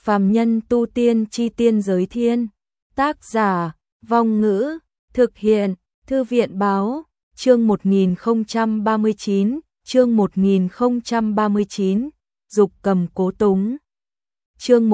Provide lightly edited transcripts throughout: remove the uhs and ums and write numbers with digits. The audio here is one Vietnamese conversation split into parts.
Phàm nhân tu tiên chi tiên giới thiên. Tác giả, Vong Ngữ, thực hiện, Thư viện báo, chương 1039, chương 1039, dục cầm cố túng. Chương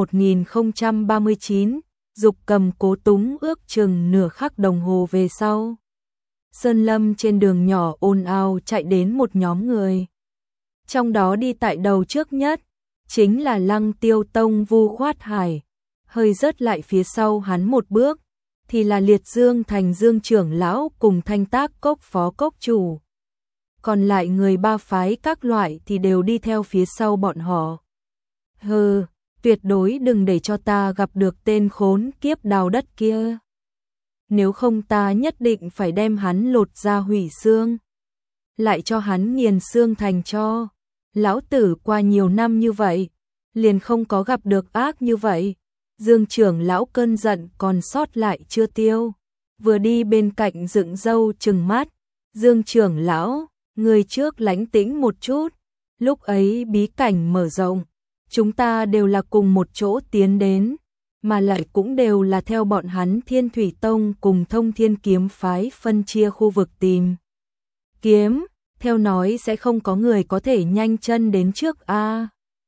1039, dục cầm cố túng. Ước chừng nửa khắc đồng hồ về sau. Sơn lâm trên đường nhỏ ồn ào chạy đến một nhóm người. Trong đó đi tại đầu trước nhất, chính là Lăng Tiêu Tông Vu Khoát Hải. Hơi rớt lại phía sau hắn một bước, thì là Liệt Dương Thành Dương trưởng lão cùng Thanh Tác Cốc phó cốc chủ. Còn lại người ba phái các loại thì đều đi theo phía sau bọn họ. Hừ, tuyệt đối đừng để cho ta gặp được tên khốn kiếp đào đất kia. Nếu không ta nhất định phải đem hắn lột ra hủy xương. Lại cho hắn nghiền xương thành cho. Lão tử qua nhiều năm như vậy, liền không có gặp được ác như vậy. Dương trưởng lão cơn giận còn sót lại chưa tiêu. Vừa đi bên cạnh dựng râu trừng mắt. Dương trưởng lão, người trước lánh tĩnh một chút. Lúc ấy bí cảnh mở rộng, chúng ta đều là cùng một chỗ tiến đến, mà lại cũng đều là theo bọn hắn Thiên Thủy Tông cùng Thông Thiên Kiếm phái phân chia khu vực tìm kiếm, theo nói sẽ không có người có thể nhanh chân đến trước a.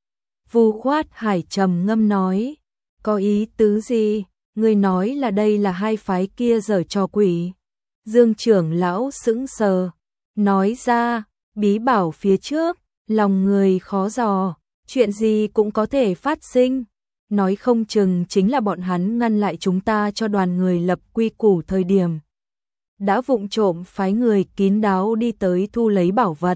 Vu Khoát Hải trầm ngâm nói, có ý tứ gì? Người nói là đây là hai phái kia giở trò quỷ. Dương trưởng lão sững sờ, nói ra, bí bảo phía trước, lòng người khó dò, chuyện gì cũng có thể phát sinh. Nói không chừng chính là bọn hắn ngăn lại chúng ta cho đoàn người lập quy củ thời điểm. Đã vụng trộm phái người kín đáo đi tới thu lấy bảo vật.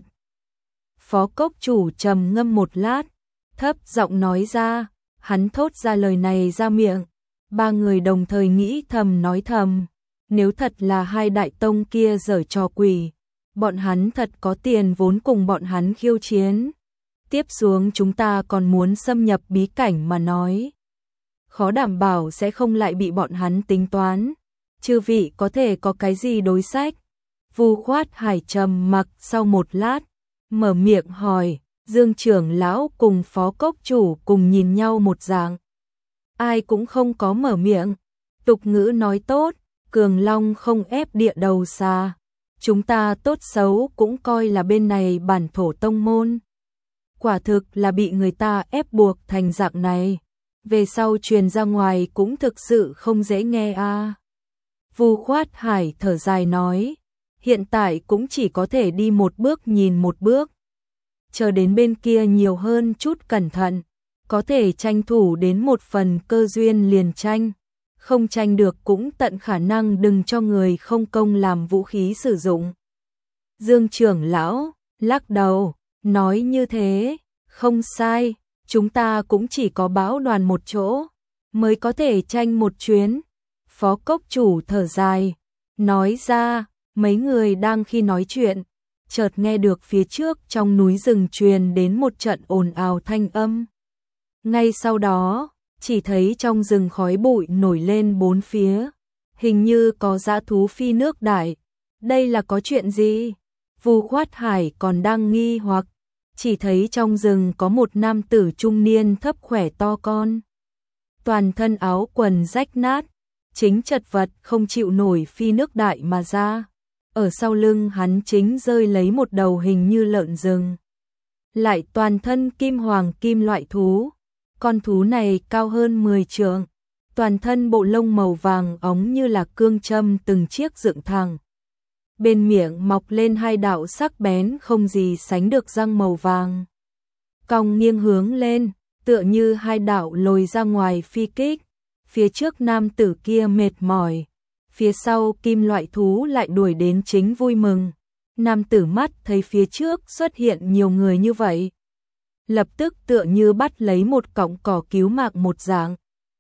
Phó cốc chủ trầm ngâm một lát, thấp giọng nói ra, hắn thốt ra lời này ra miệng. Ba người đồng thời nghĩ thầm nói thầm, nếu thật là hai đại tông kia giở trò quỷ, bọn hắn thật có tiền vốn cùng bọn hắn khiêu chiến. Tiếp xuống chúng ta còn muốn xâm nhập bí cảnh mà nói. Khó đảm bảo sẽ không lại bị bọn hắn tính toán. Chư vị có thể có cái gì đối sách? Vu Khoát Hải trầm mặc sau một lát, mở miệng hỏi. Dương trưởng lão cùng phó cốc chủ cùng nhìn nhau một dạng. Ai cũng không có mở miệng. Tục ngữ nói tốt, cường long không ép địa đầu xa. Chúng ta tốt xấu cũng coi là bên này bản thổ tông môn. Quả thực là bị người ta ép buộc thành dạng này. Về sau truyền ra ngoài cũng thực sự không dễ nghe a. Vu Khoát Hải thở dài nói, hiện tại cũng chỉ có thể đi một bước nhìn một bước. Chờ đến bên kia nhiều hơn chút cẩn thận, có thể tranh thủ đến một phần cơ duyên liền tranh, không tranh được cũng tận khả năng đừng cho người không công làm vũ khí sử dụng. Dương trưởng lão lắc đầu, nói như thế, không sai, chúng ta cũng chỉ có bão đoàn một chỗ, mới có thể tranh một chuyến. Phó cốc chủ thở dài, nói ra, mấy người đang khi nói chuyện, chợt nghe được phía trước trong núi rừng truyền đến một trận ồn ào thanh âm. Ngay sau đó, chỉ thấy trong rừng khói bụi nổi lên bốn phía, hình như có dã thú phi nước đại. Đây là có chuyện gì? Vu Khoát Hải còn đang nghi hoặc, chỉ thấy trong rừng có một nam tử trung niên thấp khỏe to con. Toàn thân áo quần rách nát, chính chật vật không chịu nổi phi nước đại mà ra. Ở sau lưng hắn chính rơi lấy một đầu hình như lợn rừng. Lại toàn thân kim hoàng kim loại thú. Con thú này cao hơn 10 trượng. Toàn thân bộ lông màu vàng óng như là cương châm từng chiếc dựng thẳng. Bên miệng mọc lên hai đạo sắc bén không gì sánh được răng màu vàng. Cong nghiêng hướng lên, tựa như hai đạo lồi ra ngoài phi kích. Phía trước nam tử kia mệt mỏi. Phía sau kim loại thú lại đuổi đến chính vui mừng. Nam tử mắt thấy phía trước xuất hiện nhiều người như vậy. Lập tức tựa như bắt lấy một cọng cỏ cứu mạng một dạng.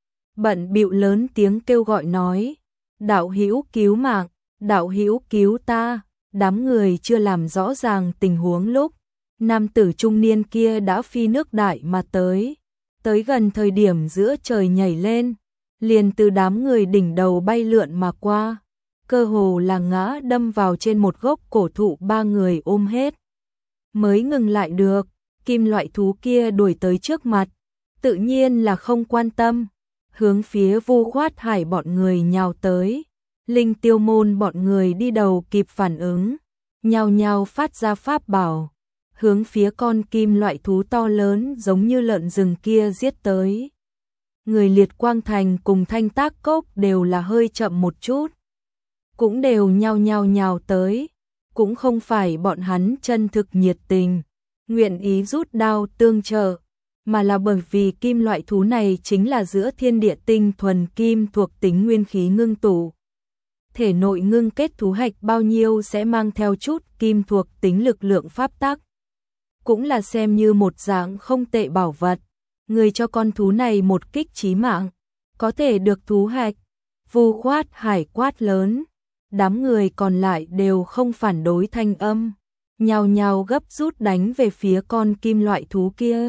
Bận bịu lớn tiếng kêu gọi nói. Đạo hữu cứu mạng, đạo hữu cứu ta. Đám người chưa làm rõ ràng tình huống lúc. Nam tử trung niên kia đã phi nước đại mà tới. Tới gần thời điểm giữa trời nhảy lên. Liền từ đám người đỉnh đầu bay lượn mà qua, cơ hồ là ngã đâm vào trên một gốc cổ thụ ba người ôm hết. Mới ngừng lại được, kim loại thú kia đuổi tới trước mặt, tự nhiên là không quan tâm, hướng phía Vu Khoát Hải bọn người nhào tới. Linh Tiêu Môn bọn người đi đầu kịp phản ứng, nhao nhao phát ra pháp bảo, hướng phía con kim loại thú to lớn giống như lợn rừng kia giết tới. Người Liệt Quang Thành cùng Thanh Tác Cốc đều là hơi chậm một chút, cũng đều nhao nhao nhào tới, cũng không phải bọn hắn chân thực nhiệt tình, nguyện ý rút đao tương trợ, mà là bởi vì kim loại thú này chính là giữa thiên địa tinh thuần kim thuộc tính nguyên khí ngưng tụ. Thể nội ngưng kết thú hạch bao nhiêu sẽ mang theo chút kim thuộc tính lực lượng pháp tắc. Cũng là xem như một dạng không tệ bảo vật, người cho con thú này một kích chí mạng, có thể được thú hạch. Vu Khoát Hải quát lớn, đám người còn lại đều không phản đối thanh âm, nhao nhao gấp rút đánh về phía con kim loại thú kia.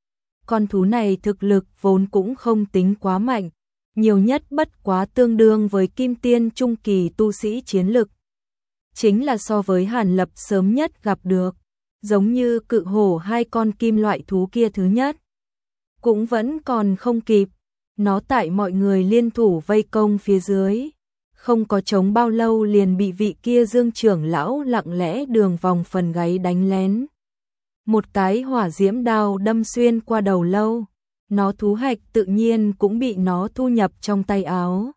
Con thú này thực lực vốn cũng không tính quá mạnh, nhiều nhất bất quá tương đương với kim tiên trung kỳ tu sĩ chiến lực. Chính là so với Hàn Lập sớm nhất gặp được, giống như cự hổ hai con kim loại thú kia thứ nhất. Cũng vẫn còn không kịp, nó tại mọi người liên thủ vây công phía dưới. Không có chống bao lâu liền bị vị kia Dương trưởng lão lặng lẽ đường vòng phần gáy đánh lén. Một cái hỏa diễm đao đâm xuyên qua đầu lâu, nó thú hạch tự nhiên cũng bị nó thu nhập trong tay áo.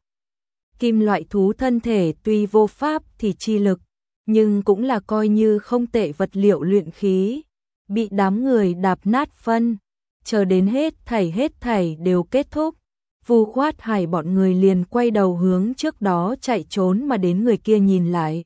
Kim loại thú thân thể tuy vô pháp thì chi lực, nhưng cũng là coi như không tệ vật liệu luyện khí, bị đám người đạp nát phân, chờ đến hết thảy đều kết thúc. Vu Khoát Hải bọn người liền quay đầu hướng trước đó chạy trốn mà đến người kia nhìn lại.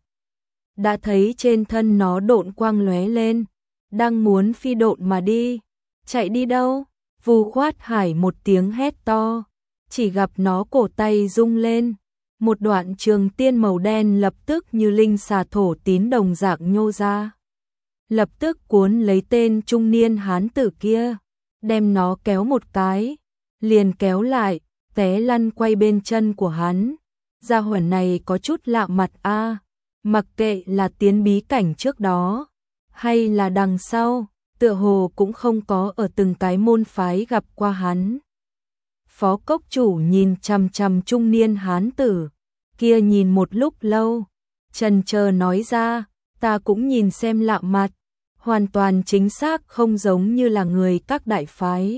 Đã thấy trên thân nó độn quang lóe lên, đang muốn phi độn mà đi. Chạy đi đâu? Vu Khoát Hải một tiếng hét to, chỉ gặp nó cổ tay rung lên. Một đoạn trường tiên màu đen lập tức như linh xà thổ tín đồng dạng nhô ra. Lập tức cuốn lấy tên trung niên hán tử kia, đem nó kéo một cái, liền kéo lại, té lăn quay bên chân của hắn. Gia hỏa này có chút lạ mặt a, mặc kệ là tiến bí cảnh trước đó, hay là đằng sau, tựa hồ cũng không có ở từng cái môn phái gặp qua hắn. Phó cốc chủ nhìn chằm chằm trung niên hán tử kia nhìn một lúc lâu, chần chờ nói ra, ta cũng nhìn xem lạ mặt, hoàn toàn chính xác không giống như là người các đại phái.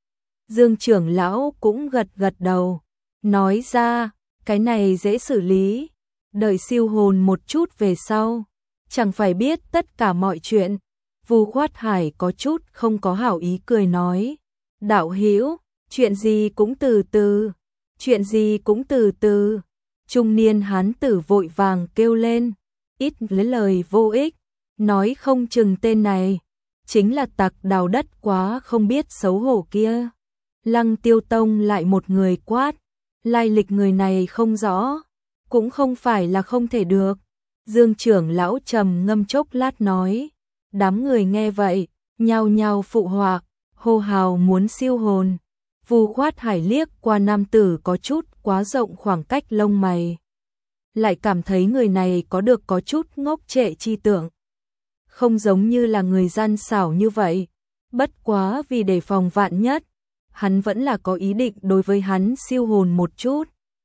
Dương trưởng lão cũng gật gật đầu, nói ra, cái này dễ xử lý, đợi siêu hồn một chút về sau, chẳng phải biết tất cả mọi chuyện. Vu Khoát Hải có chút không có hảo ý cười nói, đạo hữu, chuyện gì cũng từ từ, chuyện gì cũng từ từ. Trung niên hán tử vội vàng kêu lên, ít lấy lời vô ích, nói không chừng tên này chính là tặc đào đất quá không biết xấu hổ kia. Lăng Tiêu Tông lại một người quát, lai lịch người này không rõ, cũng không phải là không thể được. Dương trưởng lão trầm ngâm chốc lát nói, đám người nghe vậy, nhao nhao phụ họa, hô hào muốn siêu hồn. Vu Khoát Hải liếc qua nam tử có chút quá rộng khoảng cách lông mày, lại cảm thấy người này có chút ngốc trệ chi tưởng, không giống như là người gian xảo như vậy. Bất quá vì đề phòng vạn nhất, hắn vẫn là có ý định đối với hắn siêu hồn một chút.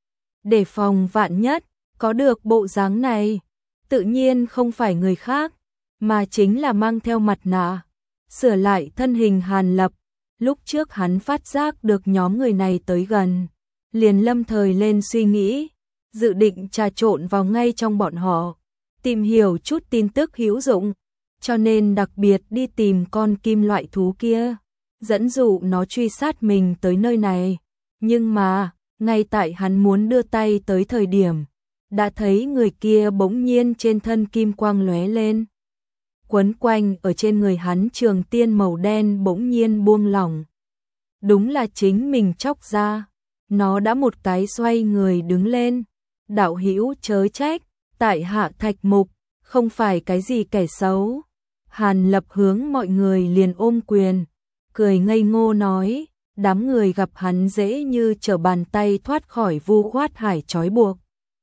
Đề phòng vạn nhất, có được bộ dáng này, tự nhiên không phải người khác, mà chính là mang theo mặt nạ, sửa lại thân hình Hàn Lập. Lúc trước hắn phát giác được nhóm người này tới gần, liền lâm thời lên suy nghĩ, dự định trà trộn vào ngay trong bọn họ, tìm hiểu chút tin tức hữu dụng, cho nên đặc biệt đi tìm con kim loại thú kia, dẫn dụ nó truy sát mình tới nơi này. Nhưng mà, ngay tại hắn muốn đưa tay tới thời điểm, đã thấy người kia bỗng nhiên trên thân kim quang lóe lên. Quấn quanh ở trên người hắn trường tiên màu đen bỗng nhiên buông lỏng. Đúng là chính mình chóc ra, nó đã một cái xoay người đứng lên. Đạo hữu chớ trách, tại hạ Thạch Mục, không phải cái gì kẻ xấu. Hàn Lập hướng mọi người liền ôm quyền, cười ngây ngô nói, đám người gặp hắn dễ như trở bàn tay thoát khỏi Vu Khoát Hải trói buộc.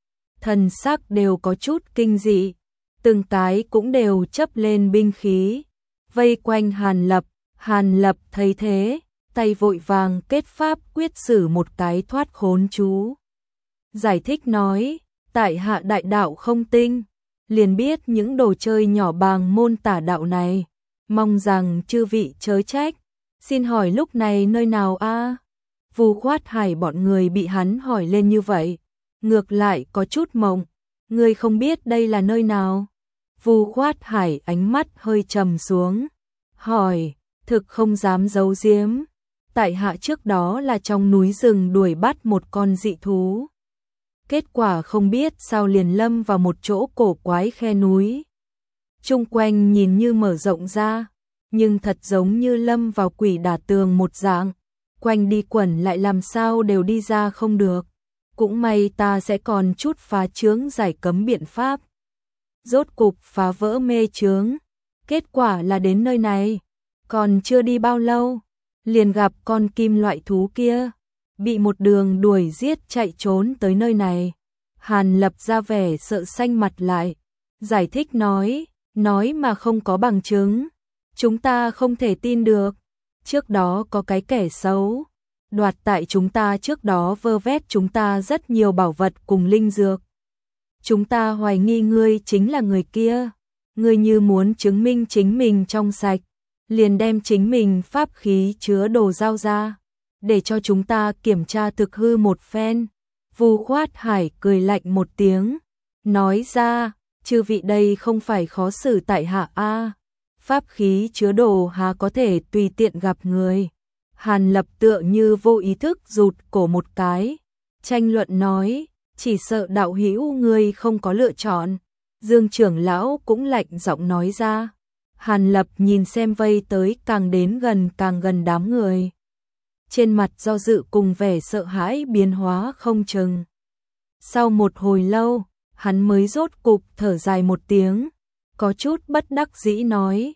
Thần sắc đều có chút kinh dị, từng cái cũng đều chấp lên binh khí, vây quanh Hàn Lập. Hàn Lập thấy thế, tay vội vàng kết pháp quyết sử một cái thoát khốn chú. Giải thích nói, tại hạ đại đạo không tinh, liền biết những đồ chơi nhỏ bàng môn tả đạo này, mong rằng chư vị chớ trách. Xin hỏi lúc này nơi nào a? Vu Khoát Hải bọn người bị hắn hỏi lên như vậy, ngược lại có chút mộng. Ngươi không biết đây là nơi nào? Vu Khoát Hải ánh mắt hơi trầm xuống, hỏi, thực không dám giấu giếm. Tại hạ trước đó là trong núi rừng đuổi bắt một con dị thú. Kết quả không biết sao liền lâm vào một chỗ cổ quái khe núi. Chung quanh nhìn như mở rộng ra, nhưng thật giống như lâm vào quỷ đả tường một dạng. Quanh đi quẩn lại làm sao đều đi ra không được. Cũng may ta sẽ còn chút phá chướng giải cấm biện pháp. Rốt cục phá vỡ mê chướng. Kết quả là đến nơi này, còn chưa đi bao lâu, liền gặp con kim loại thú kia, bị một đường đuổi giết chạy trốn tới nơi này. Hàn Lập ra vẻ sợ xanh mặt lại, giải thích nói mà không có bằng chứng, chúng ta không thể tin được. Trước đó có cái kẻ xấu, đoạt tại chúng ta trước đó vơ vét chúng ta rất nhiều bảo vật cùng linh dược. Chúng ta hoài nghi ngươi chính là người kia, ngươi như muốn chứng minh chính mình trong sạch, liền đem chính mình pháp khí chứa đồ giao ra, để cho chúng ta kiểm tra thực hư một phen. Vu Khoát Hải cười lạnh một tiếng, nói ra, chư vị đây không phải khó xử tại hạ a, pháp khí chứa đồ há có thể tùy tiện gặp người. Hàn Lập tựa như vô ý thức rụt cổ một cái, tranh luận nói, chỉ sợ đạo hữu ngươi không có lựa chọn. Dương trưởng lão cũng lạnh giọng nói ra. Hàn Lập nhìn xem vây tới càng đến gần càng gần đám người, trên mặt do dự cùng vẻ sợ hãi biến hóa không chừng. Sau một hồi lâu, hắn mới rốt cục thở dài một tiếng, có chút bất đắc dĩ nói,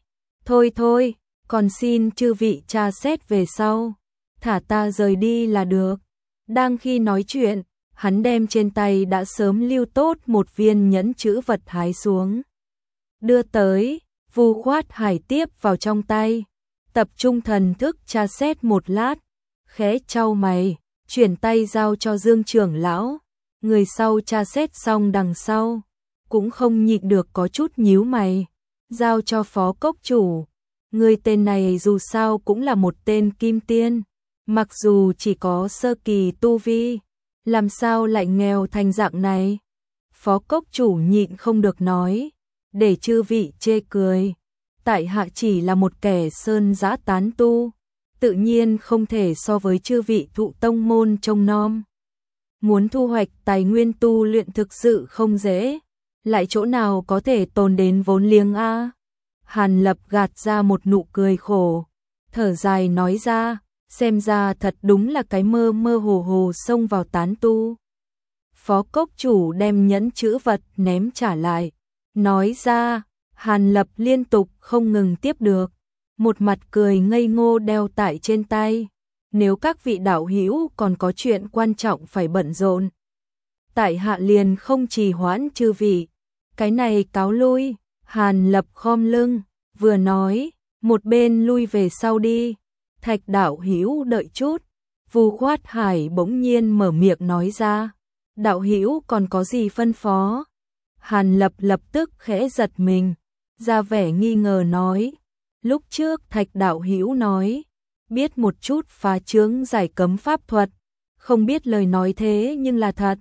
thôi, còn xin chư vị tra xét về sau, thả ta rời đi là được. Đang khi nói chuyện, hắn đem trên tay đã sớm lưu tốt một viên nhẫn chữ vật hái xuống, đưa tới. Vu Khoát Hải tiếp vào trong tay, tập trung thần thức tra xét một lát, khẽ chau mày, chuyển tay giao cho Dương trưởng lão. Người sau tra xét xong đằng sau, cũng không nhịn được có chút nhíu mày, giao cho phó cốc chủ. Người tên này dù sao cũng là một tên kim tiên, mặc dù chỉ có sơ kỳ tu vi, làm sao lại nghèo thành dạng này? Phó cốc chủ nhịn không được nói, để chư vị chê cười, tại hạ chỉ là một kẻ sơn dã tán tu, tự nhiên không thể so với chư vị thụ tông môn trông nom. Muốn thu hoạch tài nguyên tu luyện thực sự không dễ, lại chỗ nào có thể tồn đến vốn liếng a? Hàn Lập gạt ra một nụ cười khổ, thở dài nói ra, xem ra thật đúng là cái mơ mơ hồ hồ xông vào tán tu. Phó cốc chủ đem nhẫn chữ vật ném trả lại, nói ra, Hàn Lập liên tục không ngừng tiếp được, một mặt cười ngây ngô đeo tại trên tay. Nếu các vị đạo hữu còn có chuyện quan trọng phải bận rộn, tại hạ liền không trì hoãn chư vị, cái này cáo lui. Hàn Lập khom lưng, vừa nói, một bên lui về sau đi. Thạch đạo hữu đợi chút. Vu Khoát Hải bỗng nhiên mở miệng nói ra, đạo hữu còn có gì phân phó? Hàn Lập lập tức khẽ giật mình, ra vẻ nghi ngờ nói, lúc trước Thạch đạo hữu nói, biết một chút phá chướng giải cấm pháp thuật, không biết lời nói thế nhưng là thật.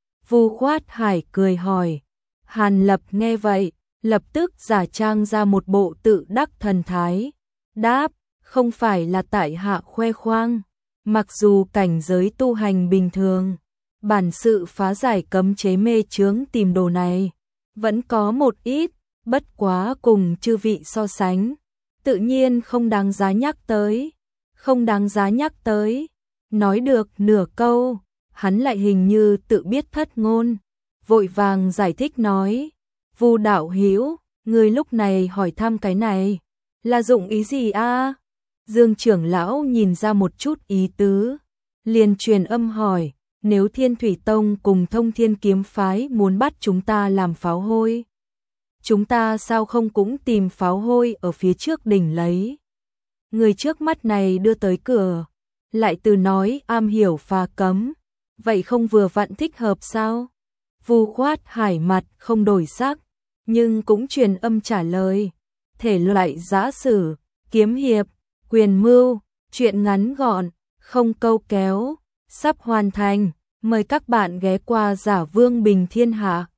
Vu Khoát Hải cười hỏi. Hàn Lập nghe vậy, lập tức giả trang ra một bộ tự đắc thần thái, đáp, không phải là tại hạ khoe khoang, mặc dù cảnh giới tu hành bình thường, bản sự phá giải cấm chế mê chướng tìm đồ này vẫn có một ít, bất quá cùng chư vị so sánh, tự nhiên không đáng giá nhắc tới. Không đáng giá nhắc tới. Nói được nửa câu, hắn lại hình như tự biết thất ngôn, vội vàng giải thích nói, Vu đạo hữu, người lúc này hỏi thăm cái này, là dụng ý gì a? Dương trưởng lão nhìn ra một chút ý tứ, liền truyền âm hỏi, nếu Thiên Thủy Tông cùng Thông Thiên Kiếm Phái muốn bắt chúng ta làm pháo hôi, chúng ta sao không cũng tìm pháo hôi ở phía trước đỉnh lấy? Người trước mắt này đưa tới cửa, lại từ nói am hiểu phá cấm, vậy không vừa vặn thích hợp sao? Vu Khoát Hải mặt không đổi sắc, nhưng cũng truyền âm trả lời. Thể loại giã sử, kiếm hiệp, quyền mưu, truyện ngắn gọn, không câu kéo, sắp hoàn thành. Mời các bạn ghé qua Giả Vương Bình Thiên Hạ.